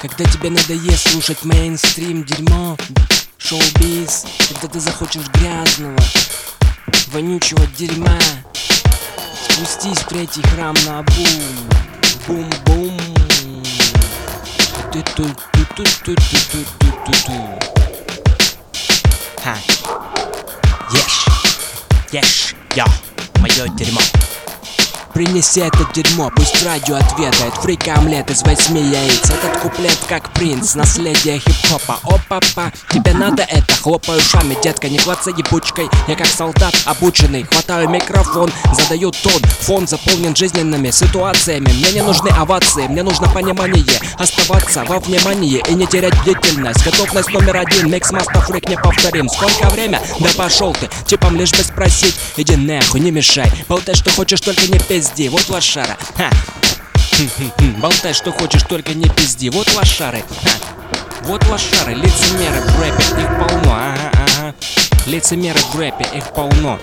Когда тебе надоест слушать мейнстрим дерьмо, шоу-биз, когда ты захочешь грязного, вонючего дерьма, спустись в третий храм на бум, бум-бум. Ха. Ешь, я, мое дерьмо. Принеси это дерьмо, пусть радио отведает. Фрик-омлет из 8 яиц. Этот куплет как принц, наследие хип-хопа. Опа-па, тебе надо это? Хлопаю ушами, детка, не клацай ебучкой. Я как солдат обученный, хватаю микрофон, задаю тон. Фон заполнен жизненными ситуациями. Мне не нужны овации, мне нужно понимание. Оставаться во внимании и не терять бдительность. Готовность номер 1, микс-мастер фрик неповторим. Сколько время? Да пошел ты, типом лишь бы спросить. Иди нахуй, не мешай, болтай что хочешь, только не пизди. Вот лошара, ха. Болтай что хочешь, только не пизди. Вот лошары, ха. Вот лошары, лицемеры в рэпе, их полно, ага. Лицемеры в рэпе, их полно.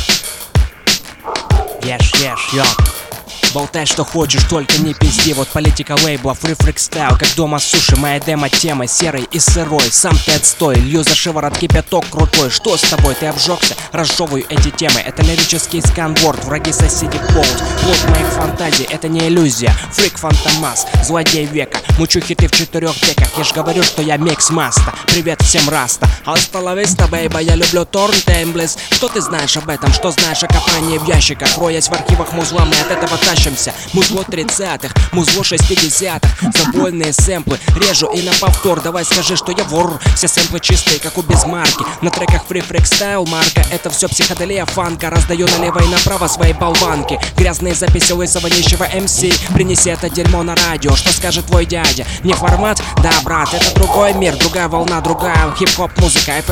Ешь, ё. Болтай что хочешь, только не пизди. Вот политика лейбла, free freestyle, как дома суши. Моя демо-тема серой и сырой. Сам ты отстой, лью за шиворот кипяток крутой. Что с тобой, ты обжегся? Разжевываю эти темы. Это лирический сканворд, враги соседи полз. Плод моих фантазий, это не иллюзия. Фрик Фантомас, злодей века. Мучу хиты в 4 веках. Я ж говорю, что я микс-маста. Привет всем раста. Hasta la vista, baby, я люблю торнтейблс. Что ты знаешь об этом? Что знаешь о копании в ящиках? Роясь в архивах музла, мы от этого тащимся. Музло 30-х, музло 60-х. Забойные сэмплы режу и на повтор. Давай скажи, что я вор. Все сэмплы чистые, как у Безмарки. На треках Free Freestyle марка. Это все психоделия фанка. Раздаю налево и направо свои болванки. Грязные записи лысого нищего МС. Принеси это дерьмо на радио. Что скажет твой дядя? Не формат? Да, брат, это другой мир, другая волна, другая хип-хоп музыка.